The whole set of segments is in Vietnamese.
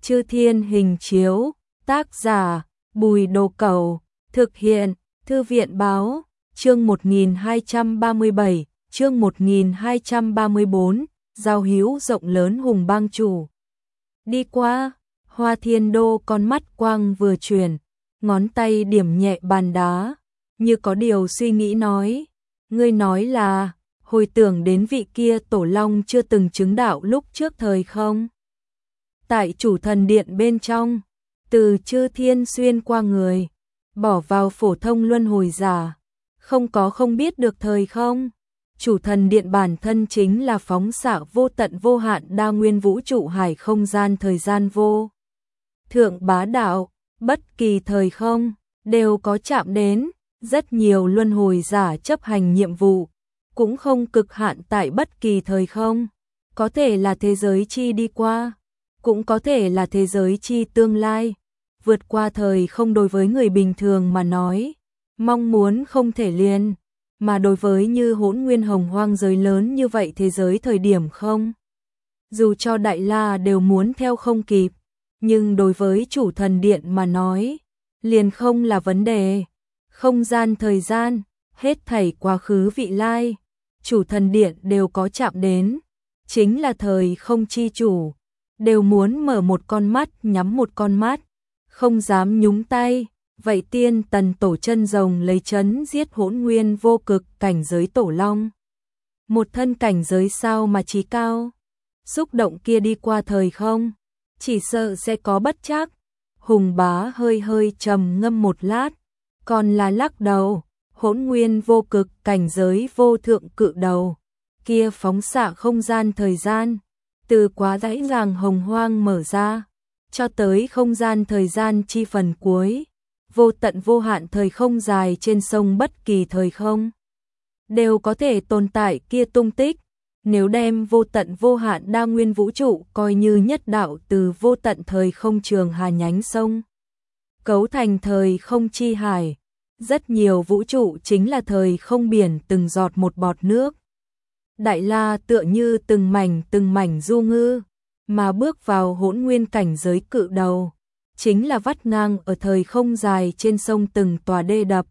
Chư Thiên Hình Chiếu, tác giả Bùi Đồ Cẩu, thực hiện Thư viện Báo, chương 1237, chương 1234, giao hữu rộng lớn Hùng Bang chủ. Đi qua, Hoa Thiên Đô con mắt quang vừa chuyển, ngón tay điểm nhẹ bàn đá, như có điều suy nghĩ nói, ngươi nói là, hồi tưởng đến vị kia tổ long chưa từng chứng đạo lúc trước thời không? Tại chủ thần điện bên trong, từ chư thiên xuyên qua người, bỏ vào phổ thông luân hồi giả, không có không biết được thời không? Chủ thần điện bản thân chính là phóng xạ vô tận vô hạn đa nguyên vũ trụ hải không gian thời gian vô thượng bá đạo, bất kỳ thời không đều có chạm đến, rất nhiều luân hồi giả chấp hành nhiệm vụ, cũng không cực hạn tại bất kỳ thời không, có thể là thế giới chi đi qua, cũng có thể là thế giới chi tương lai, vượt qua thời không đối với người bình thường mà nói, mong muốn không thể liền, mà đối với như Hỗn Nguyên Hồng Hoang giới lớn như vậy thế giới thời điểm không. Dù cho Đại La đều muốn theo không kịp, nhưng đối với chủ thần điện mà nói, liền không là vấn đề. Không gian thời gian, hết thảy quá khứ vị lai, chủ thần điện đều có chạm đến, chính là thời không chi chủ, đều muốn mở một con mắt nhắm một con mắt, không dám nhúng tay. Vậy tiên tần tổ chân rồng lấy chấn giết Hỗn Nguyên vô cực cảnh giới tổ long. Một thân cảnh giới sao mà trí cao, xúc động kia đi qua thời không, chỉ sợ sẽ có bất trắc. Hùng Bá hơi hơi trầm ngâm một lát, còn là lắc đầu, Hỗn Nguyên vô cực cảnh giới vô thượng cự đầu, kia phóng xạ không gian thời gian, từ quá dãy ràng hồng hoang mở ra, cho tới không gian thời gian chi phần cuối, vô tận vô hạn thời không dài trên sông bất kỳ thời không, đều có thể tồn tại kia tung tích. Nếu đem vô tận vô hạn đa nguyên vũ trụ coi như nhất đạo từ vô tận thời không trường hà nhánh sông, cấu thành thời không chi hải, rất nhiều vũ trụ chính là thời không biển từng giọt một bọt nước. Đại La tựa như từng mảnh du ngư, mà bước vào Hỗn Nguyên cảnh giới cự đầu, chính là vắt ngang ở thời không dài trên sông từng tòa đê đập.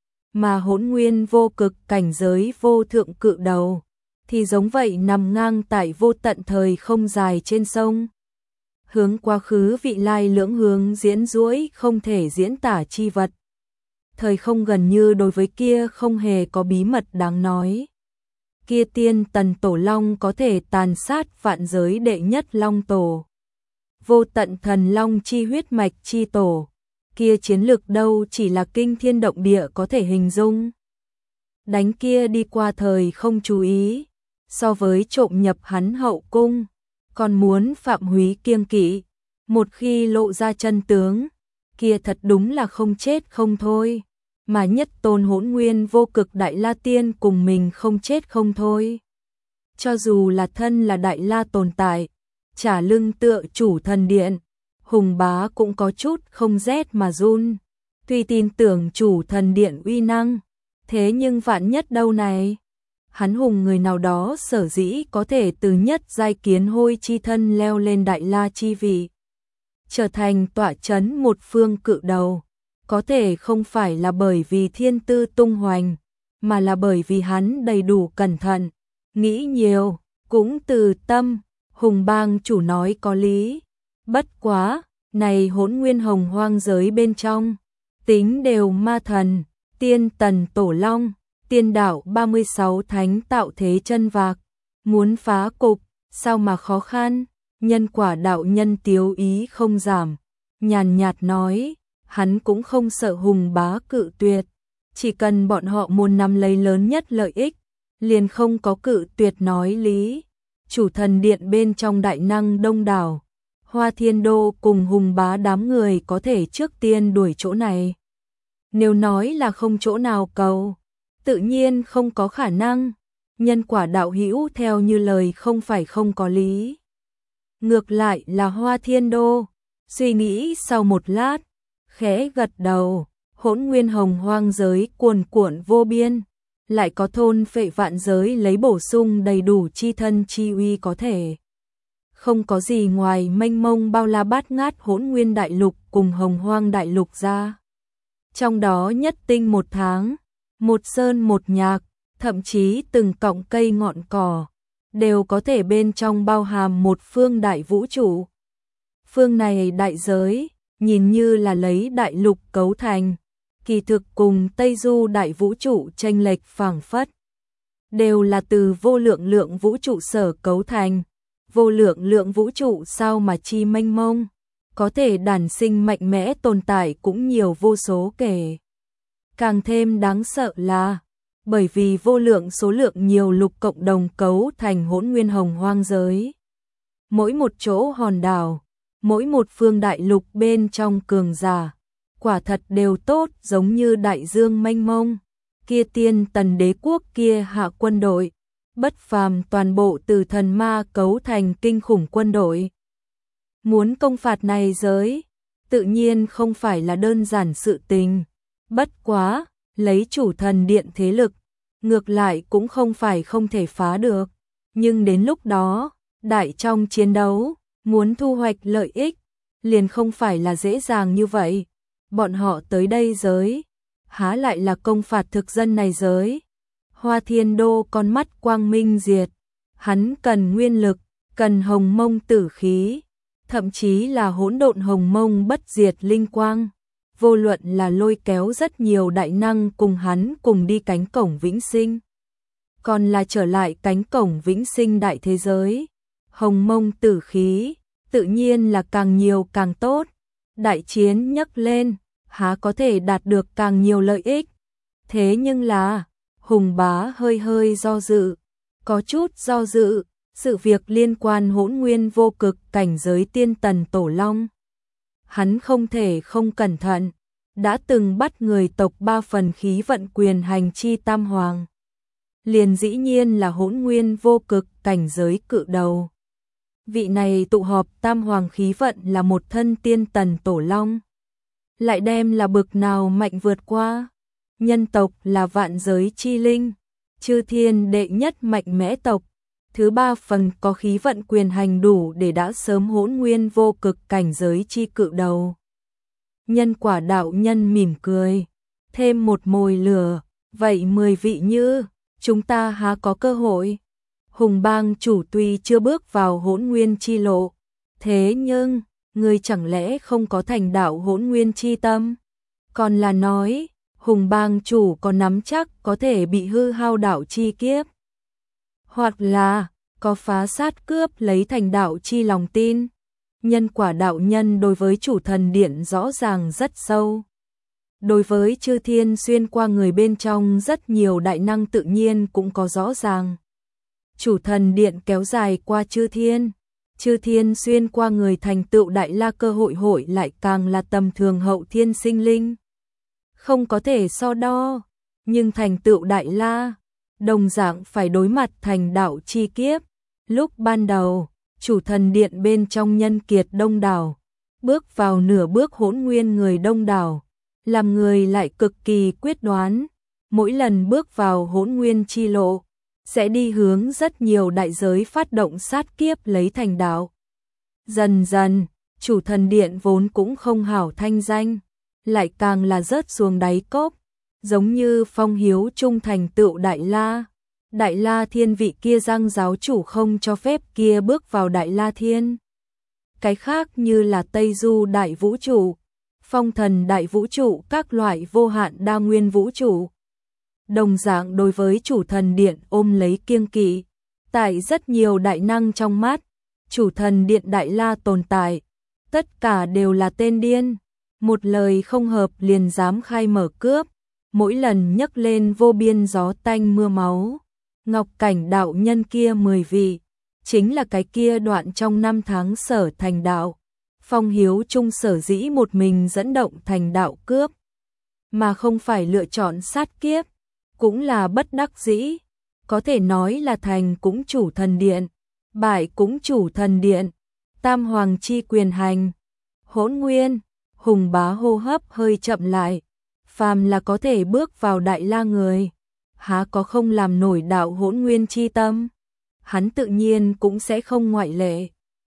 Mà Hỗn Nguyên vô cực cảnh giới vô thượng cự đầu, thì giống vậy nằm ngang tại vô tận thời không dài trên sông. Hướng quá khứ vị lai lưỡng hướng diễn duỗi không thể diễn tả chi vật. Thời không gần như đối với kia không hề có bí mật đáng nói. Kia tiên tần tổ long có thể tàn sát vạn giới đệ nhất long tổ. Vô tận thần long chi huyết mạch chi tổ. Kia chiến lược đâu chỉ là kinh thiên động địa có thể hình dung. Đánh kia đi qua thời không chú ý, so với trộm nhập hắn hậu cung, còn muốn phạm húy kiêng kỵ, một khi lộ ra chân tướng, kia thật đúng là không chết không thôi, mà nhất tôn Hỗn Nguyên vô cực Đại La Tiên cùng mình không chết không thôi. Cho dù là thân là Đại La tồn tại, trả lưng tựa chủ thần điện, Hùng Bá cũng có chút không rét mà run, tuy tin tưởng chủ thần điện uy năng, thế nhưng vạn nhất đâu này. Hắn hùng người nào đó sở dĩ có thể từ nhất giai kiến hôi chi thân leo lên Đại La chi vị, trở thành tọa chấn một phương cự đầu, có thể không phải là bởi vì thiên tư tung hoành, mà là bởi vì hắn đầy đủ cẩn thận, nghĩ nhiều, cũng từ tâm. Hùng Bang chủ nói có lý, bất quá, này Hỗn Nguyên Hồng Hoang giới bên trong, tính đều ma thần, tiên tần tổ long, tiên đạo 36 thánh tạo thế chân vạc, muốn phá cục, sao mà khó khăn. Nhân quả đạo nhân Tiếu ý không giảm, nhàn nhạt nói, hắn cũng không sợ Hùng Bá cự tuyệt, chỉ cần bọn họ muốn nắm lấy lớn nhất lợi ích, liền không có cự tuyệt nói lý. Chủ thần điện bên trong đại năng đông đảo, Hoa Thiên Đô cùng Hùng Bá đám người có thể trước tiên đuổi chỗ này. Nếu nói là không chỗ nào cầu, tự nhiên không có khả năng, nhân quả đạo hữu theo như lời không phải không có lý. Ngược lại là Hoa Thiên Đô, suy nghĩ sau một lát, khẽ gật đầu, Hỗn Nguyên Hồng Hoang giới cuồn cuộn vô biên, lại có thôn phệ vạn giới lấy bổ sung đầy đủ chi thân chi uy có thể không có gì ngoài mênh mông bao la bát ngát Hỗn Nguyên đại lục cùng Hồng Hoang đại lục ra. Trong đó nhất tinh một tháng, một sơn một nhạc, thậm chí từng cọng cây ngọn cỏ, đều có thể bên trong bao hàm một phương đại vũ trụ. Phương này đại giới, nhìn như là lấy đại lục cấu thành, kỳ thực cùng Tây Du đại vũ trụ chênh lệch phảng phất, đều là từ vô lượng lượng vũ trụ sở cấu thành. Vô lượng lượng vũ trụ sao mà chi mênh mông, có thể đản sinh mạnh mẽ tồn tại cũng nhiều vô số kể. Càng thêm đáng sợ là, bởi vì vô lượng số lượng nhiều lục cộng đồng cấu thành Hỗn Nguyên Hồng Hoang giới. Mỗi một chỗ hòn đảo, mỗi một phương đại lục bên trong cường giả, quả thật đều tốt giống như đại dương mênh mông. Kia tiên tần đế quốc kia hạ quân đội, bất phàm toàn bộ từ thần ma cấu thành kinh khủng quân đội. Muốn công phạt này giới, tự nhiên không phải là đơn giản sự tình. Bất quá, lấy chủ thần điện thế lực, ngược lại cũng không phải không thể phá được. Nhưng đến lúc đó, đại trong chiến đấu, muốn thu hoạch lợi ích, liền không phải là dễ dàng như vậy. Bọn họ tới đây giới, há lại là công phạt thực dân này giới. Hoa Thiên Đô con mắt quang minh diệt, hắn cần nguyên lực, cần hồng mông tử khí, thậm chí là hỗn độn hồng mông bất diệt linh quang. Vô luận là lôi kéo rất nhiều đại năng cùng hắn cùng đi cánh cổng vĩnh sinh, còn là trở lại cánh cổng vĩnh sinh đại thế giới. Hồng mông tử khí, tự nhiên là càng nhiều càng tốt. Đại chiến nhấc lên, há có thể đạt được càng nhiều lợi ích. Thế nhưng là, Hùng Bá hơi hơi do dự, có chút do dự, sự việc liên quan Hỗn Nguyên vô cực cảnh giới tiên tần tổ long. Hắn không thể không cẩn thận, đã từng bắt người tộc 3 phần khí vận quyền hành chi tam hoàng. Liền dĩ nhiên là Hỗn Nguyên vô cực cảnh giới cự đầu. Vị này tụ họp tam hoàng khí vận là một thân tiên tần tổ long. Lại đem là bực nào mạnh vượt qua. Nhân tộc là vạn giới chi linh, chư thiên đệ nhất mạnh mẽ tộc. Thứ 3 phần có khí vận quyền hành đủ để đã sớm Hỗn Nguyên vô cực cảnh giới chi cự đầu. Nhân quả đạo nhân mỉm cười, thêm một mồi lửa, vậy 10 vị như, chúng ta há có cơ hội. Hùng Bang chủ tuy chưa bước vào Hỗn Nguyên chi lộ, thế nhưng, người chẳng lẽ không có thành đạo Hỗn Nguyên chi tâm? Còn là nói, Hùng Bang chủ có nắm chắc có thể bị hư hao đạo chi kiếp, hoặc là có phá sát cướp lấy thành đạo chi lòng tin. Nhân quả đạo nhân đối với chủ thần điện rõ ràng rất sâu. Đối với chư thiên xuyên qua người bên trong rất nhiều đại năng tự nhiên cũng có rõ ràng. Chủ thần điện kéo dài qua chư thiên xuyên qua người thành tựu đại la cơ hội lại càng là tầm thường hậu thiên sinh linh. Không có thể so đo, nhưng thành tựu đại la, đồng dạng phải đối mặt thành đạo chi kiếp. Lúc ban đầu, chủ thần điện bên trong nhân kiệt đông đảo, bước vào nửa bước Hỗn Nguyên người đông đảo, làm người lại cực kỳ quyết đoán, mỗi lần bước vào Hỗn Nguyên chi lộ, sẽ đi hướng rất nhiều đại giới phát động sát kiếp lấy thành đạo. Dần dần, chủ thần điện vốn cũng không hảo thanh danh, lại càng là rớt xuống đáy cốc, giống như Phong Hiếu trung thành tựu đại la. Đại La Thiên vị kia giang giáo chủ không cho phép kia bước vào Đại La Thiên. Cái khác như là Tây Du đại vũ trụ, Phong Thần đại vũ trụ, các loại vô hạn đa nguyên vũ trụ. Đồng dạng đối với chủ thần điện ôm lấy kiêng kỵ. Tại rất nhiều đại năng trong mắt, chủ thần điện Đại La tồn tại, tất cả đều là tên điên. Một lời không hợp liền dám khai mở cướp, mỗi lần nhấc lên vô biên gió tanh mưa máu. Ngọc Cảnh đạo nhân kia 10 vị, chính là cái kia đoạn trong 5 tháng sở thành đạo. Phong Hiếu trung sở dĩ một mình dẫn động thành đạo cướp, mà không phải lựa chọn sát kiếp, cũng là bất đắc dĩ. Có thể nói là thành cũng chủ thần điện, bại cũng chủ thần điện, tam hoàng chi quyền hành. Hỗn Nguyên, Hùng Bá hô hấp hơi chậm lại, phàm là có thể bước vào đại la người, há có không làm nổi đạo Hỗn Nguyên chi tâm. Hắn tự nhiên cũng sẽ không ngoại lệ.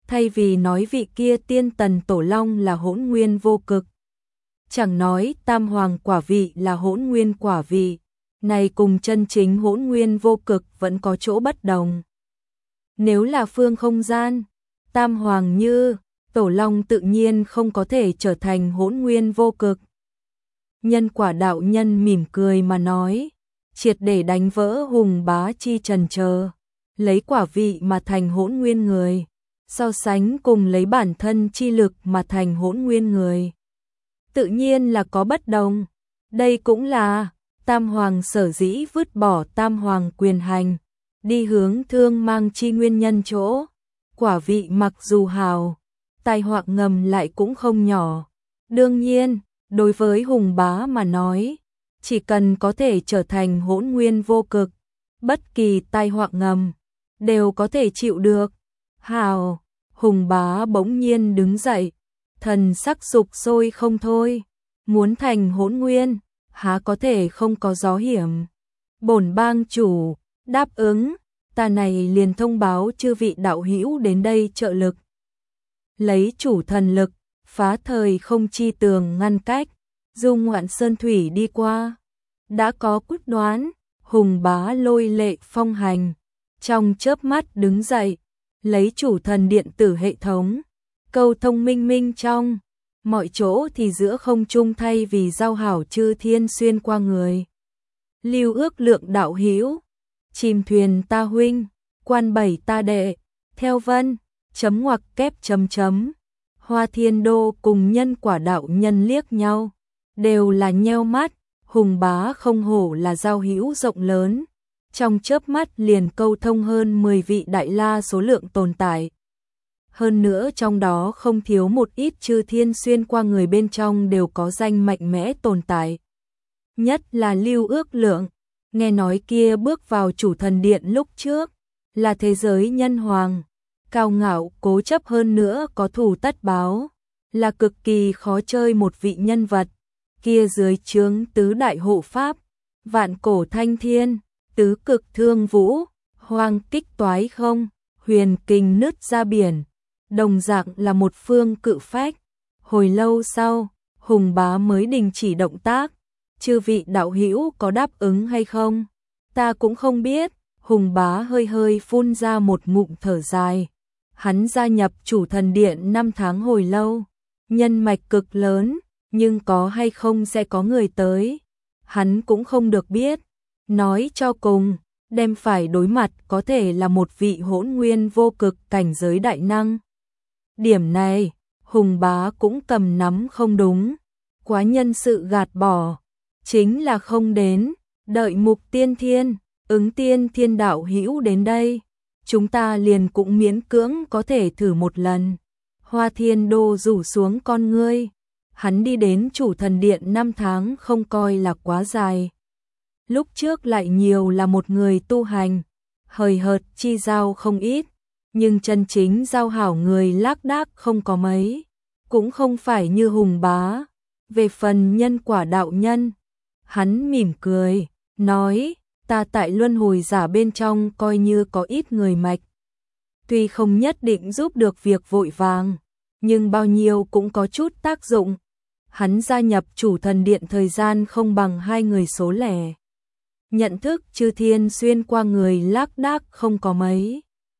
thay vì nói vị kia tiên tần tổ long là hỗn nguyên vô cực. Chẳng nói tam hoàng quả vị là hỗn nguyên quả vị, này cùng chân chính hỗn nguyên vô cực vẫn có chỗ bất đồng. Nếu là phương không gian, tam hoàng như, tổ long tự nhiên không có thể trở thành hỗn nguyên vô cực. Nhân quả đạo nhân mỉm cười mà nói, triệt để đánh vỡ hùng bá chi trần chờ, lấy quả vị mà thành hỗn nguyên người, so sánh cùng lấy bản thân chi lực mà thành hỗn nguyên người. Tự nhiên là có bất đồng, đây cũng là tam hoàng sở dĩ vứt bỏ tam hoàng quyền hành, đi hướng thương mang chi nguyên nhân chỗ. Quả vị mặc dù hào, tai họa ngầm lại cũng không nhỏ. Đương nhiên, đối với hùng bá mà nói, chỉ cần có thể trở thành hỗn nguyên vô cực, bất kỳ tai họa ngầm đều có thể chịu được. Hào, hùng bá bỗng nhiên đứng dậy, thần sắc sục sôi không thôi, muốn thành hỗn nguyên, há có thể không có gió hiểm. Bổn bang chủ, đáp ứng, ta này liền thông báo chư vị đạo hữu đến đây trợ lực. Lấy chủ thần lực, phá thời không chi tường ngăn cách, dung ngoạn sơn thủy đi qua. Đã có quyết đoán, hùng bá lôi lệ phong hành, trong chớp mắt đứng dậy, lấy chủ thần điện tử hệ thống, câu thông minh minh trong, mọi chỗ thì giữa không trung thay vì giao hảo chư thiên xuyên qua người. Lưu ước lượng đạo hữu, chìm thuyền ta huynh, quan bảy ta đệ, theo vân, chấm ngoặc kép chấm chấm. Hoa Thiên Đô cùng nhân quả đạo nhân liếc nhau, đều là nheo mắt, hùng bá không hổ là giao hữu rộng lớn, trong chớp mắt liền câu thông hơn 10 vị đại la số lượng tồn tại. Hơn nữa trong đó không thiếu một ít chư thiên xuyên qua người bên trong đều có danh mạnh mẽ tồn tại. Nhất là Lưu Ước Lượng, nghe nói kia bước vào chủ thần điện lúc trước, là thế giới nhân hoàng, cao ngạo cố chấp hơn nữa có thù tất báo, là cực kỳ khó chơi một vị nhân vật, kia dưới trướng tứ đại hộ pháp, vạn cổ thanh thiên, tứ cực thương vũ, hoang kích toái không, huyền kình nứt ra biển, đồng dạng là một phương cự phách. Hồi lâu sau, hùng bá mới đình chỉ động tác, chư vị đạo hữu có đáp ứng hay không? Ta cũng không biết, hùng bá hơi hơi phun ra một ngụm thở dài. Hắn gia nhập chủ thần điện 5 tháng hồi lâu, nhân mạch cực lớn, nhưng có hay không sẽ có người tới, hắn cũng không được biết. Nói cho cùng, đem phải đối mặt có thể là một vị hỗn nguyên vô cực cảnh giới đại năng. Điểm này, hùng bá cũng cầm nắm không đúng, quá nhân sự gạt bỏ, chính là không đến, đợi mục tiên thiên, ứng tiên thiên đạo hữu đến đây, chúng ta liền cũng miễn cưỡng có thể thử một lần. Hoa Thiên Đô rủ xuống con ngươi, hắn đi đến chủ thần điện 5 tháng không coi là quá dài. Lúc trước lại nhiều là một người tu hành, hời hợt chi giao không ít, nhưng chân chính giao hảo người lác đác không có mấy, cũng không phải như hùng bá. Về phần nhân quả đạo nhân, hắn mỉm cười, nói, ta tại luân hồi giả bên trong coi như có ít người mạch. Tuy không nhất định giúp được việc vội vàng, nhưng bao nhiêu cũng có chút tác dụng. Hắn gia nhập chủ thần điện thời gian không bằng 2 người số lẻ. Nhận thức chư thiên xuyên qua người lác đác không có mấy.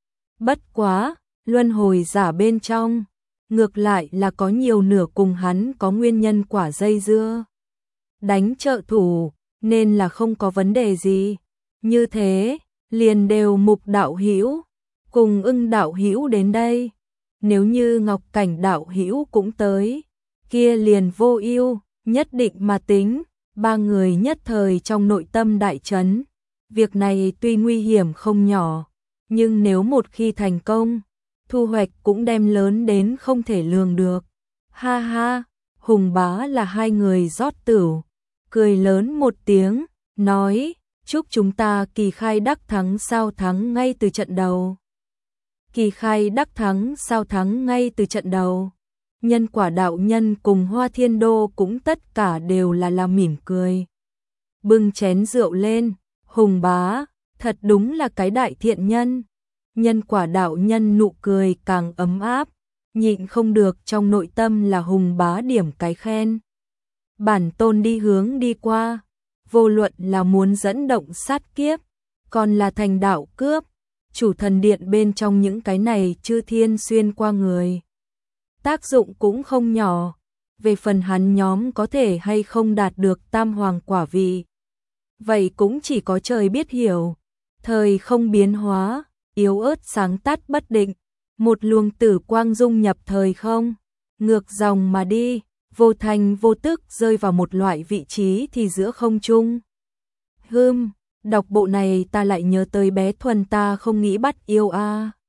Bất quá, luân hồi giả bên trong, ngược lại là có nhiều nửa cùng hắn có nguyên nhân quả dây dưa. Đánh trợ thủ, nên là không có vấn đề gì. Như thế, liền đều mục đạo hữu cùng ưng đạo hữu đến đây. Nếu như Ngọc Cảnh đạo hữu cũng tới, kia liền vô ưu, nhất định mà tính. 3 người nhất thời trong nội tâm đại chấn. Việc này tuy nguy hiểm không nhỏ, nhưng nếu một khi thành công, thu hoạch cũng đem lớn đến không thể lường được. Ha ha, hùng bá là 2 người rót tửu, cười lớn một tiếng, nói, chúc chúng ta kỳ khai đắc thắng sao thắng ngay từ trận đầu. Kỳ khai đắc thắng sao thắng ngay từ trận đầu. Nhân quả đạo nhân cùng Hoa Thiên Đô cũng tất cả đều là mỉm cười. Bưng chén rượu lên, hùng bá, thật đúng là cái đại thiện nhân. Nhân quả đạo nhân nụ cười càng ấm áp, nhịn không được trong nội tâm là hùng bá điểm cái khen. Bản tôn đi hướng đi qua, vô luận là muốn dẫn động sát kiếp, còn là thành đạo cướp, chủ thần điện bên trong những cái này chư thiên xuyên qua người. Tác dụng cũng không nhỏ, về phần hắn nhóm có thể hay không đạt được tam hoàng quả vị. Vậy cũng chỉ có trời biết hiểu, thời không biến hóa, yếu ớt sáng tắt bất định, một luồng tử quang dung nhập thời không, ngược dòng mà đi, vô thành vô tức rơi vào một loại vị trí thì giữa không trung. Đọc bộ này ta lại nhớ tới bé Thuần ta không nghĩ bắt yêu a.